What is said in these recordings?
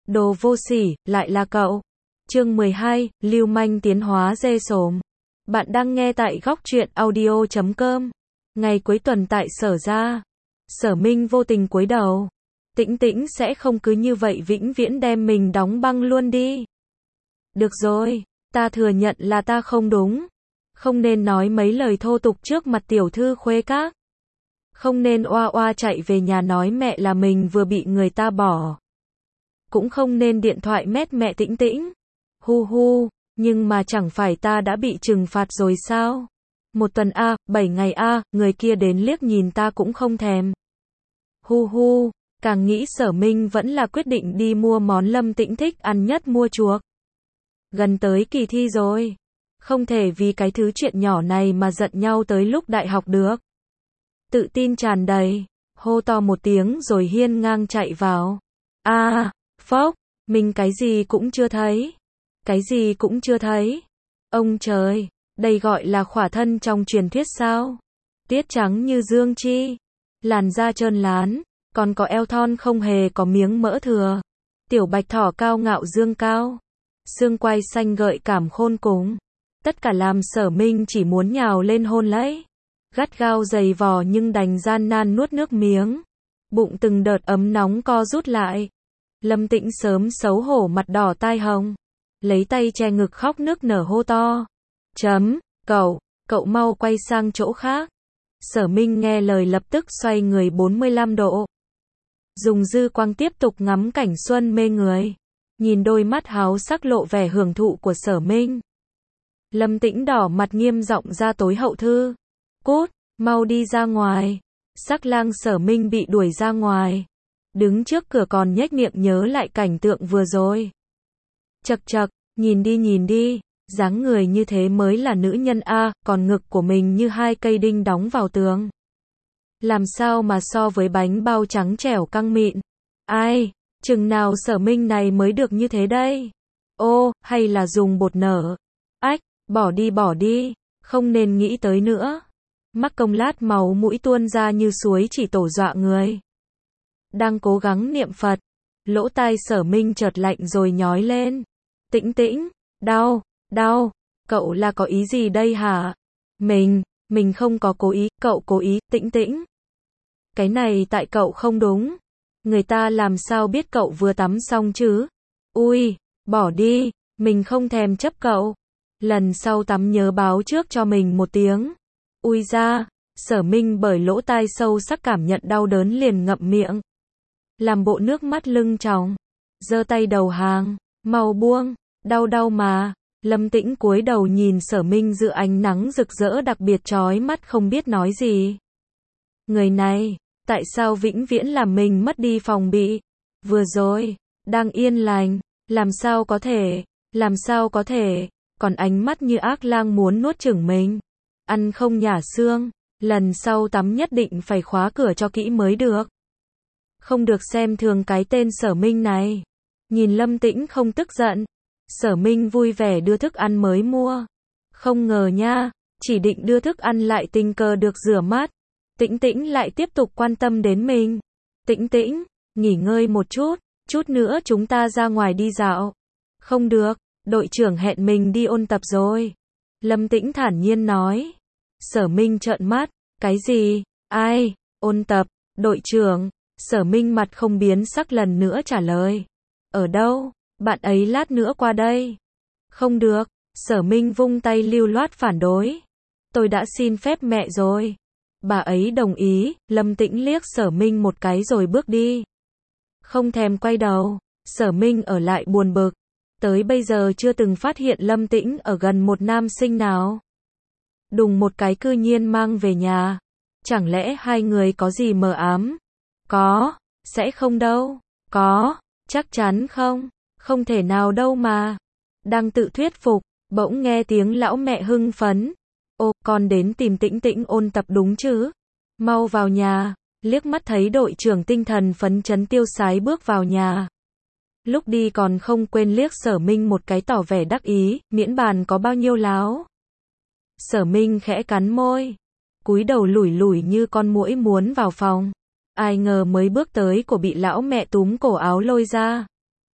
Đồ vô sỉ, lại là cậu. Chương 12, lưu manh tiến hóa dê sồm. Bạn đang nghe tại góc truyện audio.com. Ngày cuối tuần tại Sở ra. Sở Minh vô tình cúi đầu. Tĩnh Tĩnh sẽ không cứ như vậy vĩnh viễn đem mình đóng băng luôn đi. Được rồi, ta thừa nhận là ta không đúng. Không nên nói mấy lời thô tục trước mặt tiểu thư khuê các. Không nên oa oa chạy về nhà nói mẹ là mình vừa bị người ta bỏ. Cũng không nên điện thoại mét mẹ Tĩnh Tĩnh. Hu hu, nhưng mà chẳng phải ta đã bị trừng phạt rồi sao? 1 tuần a, 7 ngày a, người kia đến liếc nhìn ta cũng không thèm. Hu hu, càng nghĩ Sở Minh vẫn là quyết định đi mua món Lâm Tĩnh thích ăn nhất mua chuộc. Gần tới kỳ thi rồi. Không thể vì cái thứ chuyện nhỏ này mà giận nhau tới lúc đại học được. Tự tin tràn đầy, hô to một tiếng rồi hiên ngang chạy vào. Phốc, mình cái gì cũng chưa thấy. Cái gì cũng chưa thấy. Ông trời, đây gọi là khỏa thân trong truyền thuyết sao? Tiết trắng như dương chi, làn da trơn lán, còn có eo thon không hề có miếng mỡ thừa. Tiểu bạch thỏ cao ngạo dương cao, xương quai xanh gợi cảm khôn cùng. Tất cả làm Sở Minh chỉ muốn nhào lên hôn lấy. Gắt gao giày vò nhưng đành gian nan nuốt nước miếng. Bụng từng đợt ấm nóng co rút lại. Lâm Tĩnh sớm xấu hổ mặt đỏ tai hồng. Lấy tay che ngực khóc nức nở hô to. Cậu mau quay sang chỗ khác. Sở Minh nghe lời lập tức xoay người 45 độ. Dùng dư quang tiếp tục ngắm cảnh xuân mê người. Nhìn đôi mắt háo sắc lộ vẻ hưởng thụ của Sở Minh. Lâm Tĩnh đỏ mặt nghiêm giọng ra tối hậu thư. Cút, mau đi ra ngoài. Sắc lang Sở Minh bị đuổi ra ngoài. Đứng trước cửa còn nhếch miệng nhớ lại cảnh tượng vừa rồi. Chậc chậc, nhìn đi, dáng người như thế mới là nữ nhân a, còn ngực của mình như 2 cây đinh đóng vào tường. Làm sao mà so với bánh bao trắng trẻo căng mịn. Ai, chừng nào Sở Minh này mới được như thế đây? Ô, hay là dùng bột nở? Ách, bỏ đi, không nên nghĩ tới nữa. Mắc công lát máu mũi tuôn ra như suối chỉ tổ dọa người. Đang cố gắng niệm Phật, lỗ tai Sở Minh chợt lạnh rồi nhói lên. Tĩnh Tĩnh, đau, cậu là có ý gì đây hả? Mình không có cố ý, cậu cố ý, Tĩnh Tĩnh. Cái này tại cậu không đúng. Người ta làm sao biết cậu vừa tắm xong chứ? Ui, bỏ đi, mình không thèm chấp cậu. Lần sau tắm nhớ báo trước cho mình 1 tiếng. Ui ra, Sở Minh bởi lỗ tai sâu sắc cảm nhận đau đớn liền ngậm miệng. Làm bộ nước mắt lưng tròng. Giơ tay đầu hàng, mau buông, đau mà. Lâm Tĩnh cúi đầu nhìn Sở Minh giữa ánh nắng rực rỡ đặc biệt chói mắt không biết nói gì. Người này, tại sao vĩnh viễn làm mình mất đi phòng bị? Vừa rồi, đang yên lành, làm sao có thể, còn ánh mắt như ác lang muốn nuốt chửng mình. Ăn không nhả xương, lần sau tắm nhất định phải khóa cửa cho kỹ mới được. Không được xem thường cái tên Sở Minh này. Nhìn Lâm Tĩnh không tức giận, Sở Minh vui vẻ đưa thức ăn mới mua. Không ngờ nha, chỉ định đưa thức ăn lại tình cờ được rửa mắt. Tĩnh Tĩnh lại tiếp tục quan tâm đến mình. Tĩnh Tĩnh, nghỉ ngơi một chút nữa chúng ta ra ngoài đi dạo. Không được, đội trưởng hẹn mình đi ôn tập rồi. Lâm Tĩnh thản nhiên nói. Sở Minh trợn mắt, cái gì? Ai? Ôn tập, đội trưởng. Sở Minh mặt không biến sắc lần nữa trả lời. Ở đâu? Bạn ấy lát nữa qua đây. Không được. Sở Minh vung tay lưu loát phản đối. Tôi đã xin phép mẹ rồi. Bà ấy đồng ý. Lâm Tĩnh liếc Sở Minh một cái rồi bước đi. Không thèm quay đầu. Sở Minh ở lại buồn bực. Tới bây giờ chưa từng phát hiện Lâm Tĩnh ở gần một nam sinh nào. Đùng một cái cư nhiên mang về nhà. Chẳng lẽ hai người có gì mờ ám? Có, sẽ không đâu. Có, chắc chắn không thể nào đâu mà. Đang tự thuyết phục, bỗng nghe tiếng lão mẹ hưng phấn. Ô, con đến tìm Tĩnh Tĩnh ôn tập đúng chứ? Mau vào nhà. Liếc mắt thấy đội trưởng tinh thần phấn chấn tiêu sái bước vào nhà. Lúc đi còn không quên liếc Sở Minh một cái tỏ vẻ đắc ý, miễn bàn có bao nhiêu láo. Sở Minh khẽ cắn môi, cúi đầu lủi lủi như con muỗi muốn vào phòng. Ai ngờ mới bước tới cổ bị lão mẹ túm cổ áo lôi ra.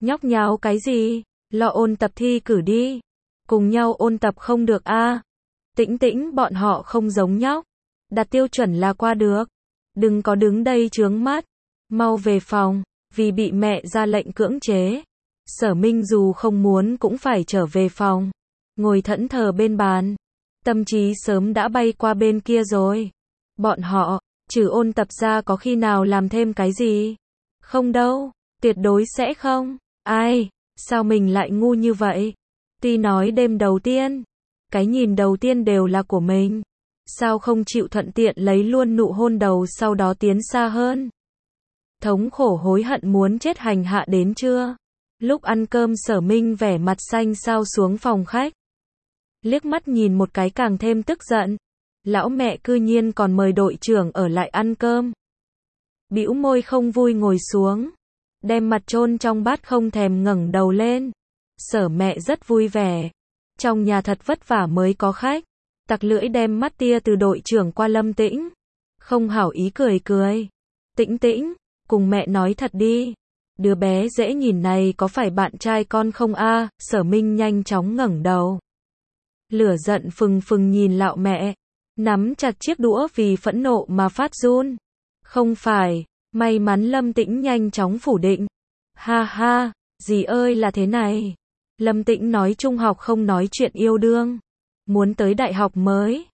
Nhóc nháo cái gì? Lo ôn tập thi cử đi. Cùng nhau ôn tập không được a? Tĩnh tĩnh bọn họ không giống nhóc. Đặt tiêu chuẩn là qua được. Đừng có đứng đây chướng mắt. Mau về phòng, vì bị mẹ ra lệnh cưỡng chế. Sở Minh dù không muốn cũng phải trở về phòng. Ngồi thẫn thờ bên bàn. Tâm trí sớm đã bay qua bên kia rồi. Bọn họ, trừ ôn tập ra có khi nào làm thêm cái gì? Không đâu, tuyệt đối sẽ không. Ai, sao mình lại ngu như vậy? Tuy nói đêm đầu tiên, cái nhìn đầu tiên đều là của mình. Sao không chịu thuận tiện lấy luôn nụ hôn đầu sau đó tiến xa hơn? Thống khổ hối hận muốn chết hành hạ đến chưa? Lúc ăn cơm Sở Minh vẻ mặt xanh xao xuống phòng khách. Liếc mắt nhìn một cái càng thêm tức giận. Lão mẹ cư nhiên còn mời đội trưởng ở lại ăn cơm. Bĩu môi không vui ngồi xuống. Đem mặt chôn trong bát không thèm ngẩng đầu lên. Sở mẹ rất vui vẻ. Trong nhà thật vất vả mới có khách. Tặc lưỡi đem mắt tia từ đội trưởng qua Lâm Tĩnh. Không hảo ý cười cười. Tĩnh tĩnh, cùng mẹ nói thật đi. Đứa bé dễ nhìn này có phải bạn trai con không a? Sở Minh nhanh chóng ngẩng đầu. Lửa giận phừng phừng nhìn lão mẹ. Nắm chặt chiếc đũa vì phẫn nộ mà phát run. Không phải, may mắn Lâm Tĩnh nhanh chóng phủ định. Ha ha, dì ơi là thế này. Lâm Tĩnh nói trung học không nói chuyện yêu đương. Muốn tới đại học mới.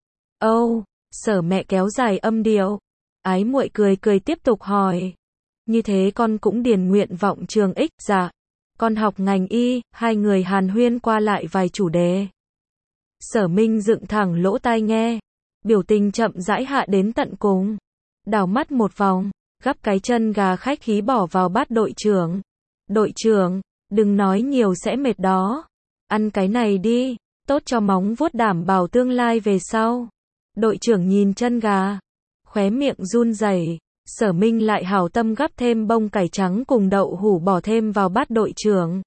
Sở mẹ kéo dài âm điệu. Ái muội cười cười tiếp tục hỏi. Như thế con cũng điền nguyện vọng trường X, dạ. Con học ngành y, hai người hàn huyên qua lại vài chủ đề. Sở Minh dựng thẳng lỗ tai nghe. Biểu tình chậm rãi hạ đến tận cùng. Đảo mắt một vòng, gắp cái chân gà khách khí bỏ vào bát đội trưởng. Đội trưởng, đừng nói nhiều sẽ mệt đó. Ăn cái này đi, tốt cho móng vuốt đảm bảo tương lai về sau. Đội trưởng nhìn chân gà, khóe miệng run rẩy. Sở Minh lại hảo tâm gắp thêm bông cải trắng cùng đậu hũ bỏ thêm vào bát đội trưởng.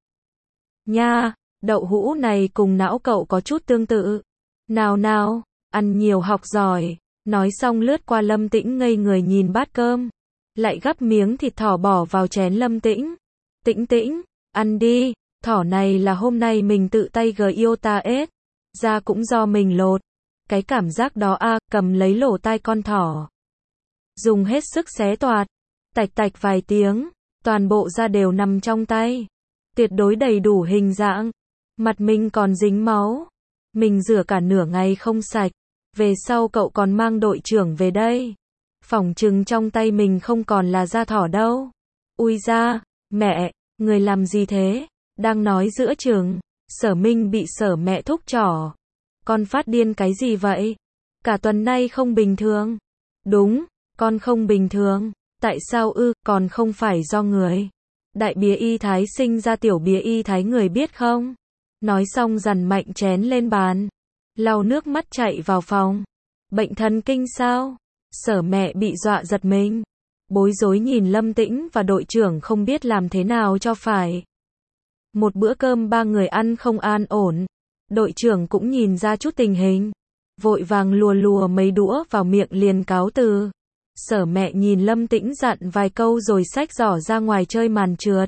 Nha, đậu hũ này cùng não cậu có chút tương tự. Nào nào, ăn nhiều học giỏi. Nói xong lướt qua Lâm Tĩnh ngây người nhìn bát cơm. Lại gắp miếng thịt thỏ bỏ vào chén Lâm Tĩnh. Tĩnh tĩnh, ăn đi, thỏ này là hôm nay mình tự tay GIOTA ra cũng do mình lột. Cái cảm giác đó a, cầm lấy lỗ tai con thỏ. Dùng hết sức xé toạc, tạch tạch vài tiếng, toàn bộ da đều nằm trong tay. Tuyệt đối đầy đủ hình dạng. Mặt mình còn dính máu. Mình rửa cả nửa ngày không sạch. Về sau cậu còn mang đội trưởng về đây. Phỏng chừng trong tay mình không còn là da thỏ đâu. Ui da, mẹ, người làm gì thế? Đang nói giữa chừng, Sở Minh bị Sở mẹ thúc trỏ. Con phát điên cái gì vậy? Cả tuần nay không bình thường. Đúng, con không bình thường. Tại sao ư? Còn không phải do người. Đại bía y thái sinh ra tiểu bía y thái người biết không? Nói xong dằn mạnh chén lên bàn. Lau nước mắt chạy vào phòng. Bệnh thần kinh sao? Sở mẹ bị dọa giật mình. Bối rối nhìn Lâm Tĩnh và đội trưởng không biết làm thế nào cho phải. Một bữa cơm ba người ăn không an ổn. Đội trưởng cũng nhìn ra chút tình hình. Vội vàng lùa lùa mấy đũa vào miệng liền cáo từ. Sở mẹ nhìn Lâm Tĩnh dặn vài câu rồi xách giỏ ra ngoài chơi màn trượt.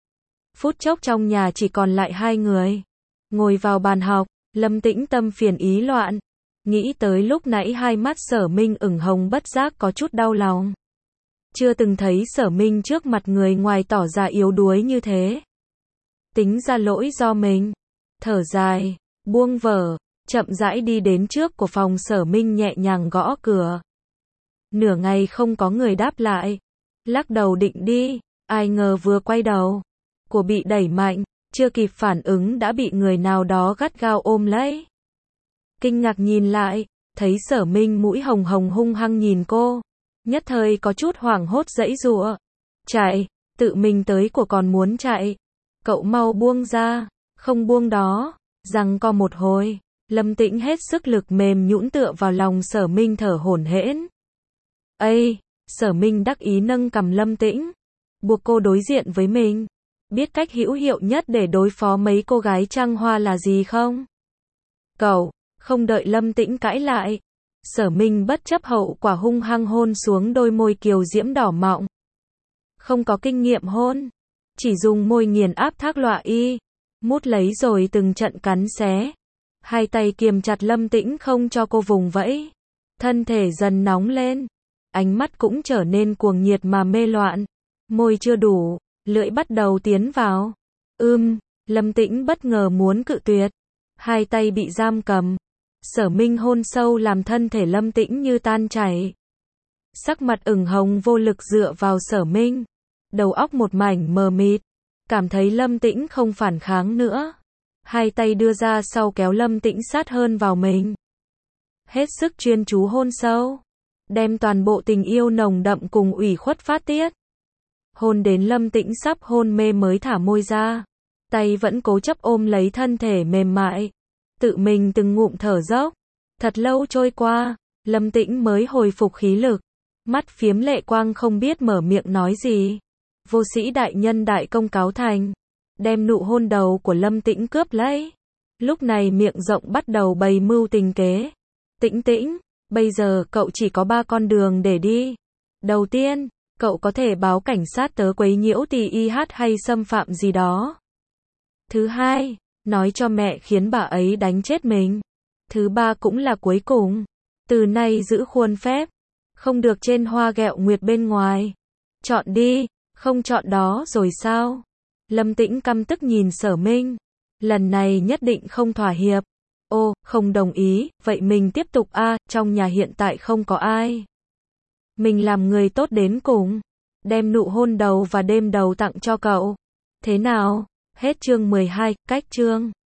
Phút chốc trong nhà chỉ còn lại hai người. Ngồi vào bàn học, Lâm Tĩnh tâm phiền ý loạn. Nghĩ tới lúc nãy hai mắt Sở Minh ửng hồng bất giác có chút đau lòng. Chưa từng thấy Sở Minh trước mặt người ngoài tỏ ra yếu đuối như thế. Tính ra lỗi do mình. Thở dài, buông vở, chậm rãi đi đến trước của phòng. Sở Minh nhẹ nhàng gõ cửa. Nửa ngày không có người đáp lại. Lắc đầu định đi, ai ngờ vừa quay đầu, của bị đẩy mạnh, chưa kịp phản ứng đã bị người nào đó gắt gao ôm lấy. Kinh ngạc nhìn lại, thấy Sở Minh mũi hồng hồng hung hăng nhìn cô. Nhất thời có chút hoảng hốt giãy giụa. Chạy, tự mình tới của còn muốn chạy. Cậu mau buông ra, không buông đó. Giằng co một hồi, Lâm Tĩnh hết sức lực mềm nhũn tựa vào lòng Sở Minh thở hổn hển. Ây, Sở Minh đắc ý nâng cằm Lâm Tĩnh, buộc cô đối diện với mình. Biết cách hữu hiệu nhất để đối phó mấy cô gái trăng hoa là gì không? Cậu, không đợi Lâm Tĩnh cãi lại. Sở Minh bất chấp hậu quả hung hăng hôn xuống đôi môi kiều diễm đỏ mọng. Không có kinh nghiệm hôn. chỉ dùng môi nghiền áp Thác Loạ Y, mút lấy rồi từng trận cắn xé. Hai tay kiềm chặt Lâm Tĩnh không cho cô vùng vẫy. Thân thể dần nóng lên, ánh mắt cũng trở nên cuồng nhiệt mà mê loạn. Môi chưa đủ, lưỡi bắt đầu tiến vào. Lâm Tĩnh bất ngờ muốn cự tuyệt. Hai tay bị giam cầm. Sở Minh hôn sâu làm thân thể Lâm Tĩnh như tan chảy. Sắc mặt ửng hồng vô lực dựa vào Sở Minh. Đầu óc một mảnh mờ mịt. Cảm thấy Lâm Tĩnh không phản kháng nữa. Hai tay đưa ra sau kéo Lâm Tĩnh sát hơn vào mình. Hết sức chuyên chú hôn sâu. Đem toàn bộ tình yêu nồng đậm cùng ủy khuất phát tiết. Hôn đến Lâm Tĩnh sắp hôn mê mới thả môi ra. Tay vẫn cố chấp ôm lấy thân thể mềm mại. Tự mình từng ngụm thở dốc. Thật lâu trôi qua, Lâm Tĩnh mới hồi phục khí lực. Mắt phiếm lệ quang không biết mở miệng nói gì. Vô Sĩ đại nhân đại công cáo thành. Đem nụ hôn đầu của Lâm Tĩnh cướp lấy. Lúc này miệng rộng bắt đầu bày mưu tình kế. Tĩnh Tĩnh, bây giờ cậu chỉ có 3 con đường để đi. Đầu tiên, cậu có thể báo cảnh sát tớ quấy nhiễu TIH hay xâm phạm gì đó. Thứ hai, nói cho mẹ khiến bà ấy đánh chết mình. Thứ ba cũng là cuối cùng. Từ nay giữ khuôn phép. Không được trên hoa ghẹo nguyệt bên ngoài. Chọn đi, không chọn đó rồi sao? Lâm Tĩnh căm tức nhìn Sở Minh. Lần này nhất định không thỏa hiệp. Ô, không đồng ý, vậy mình tiếp tục trong nhà hiện tại không có ai. Mình làm người tốt đến cùng. Đem nụ hôn đầu và đêm đầu tặng cho cậu. Thế nào? Hết chương 12, cách chương.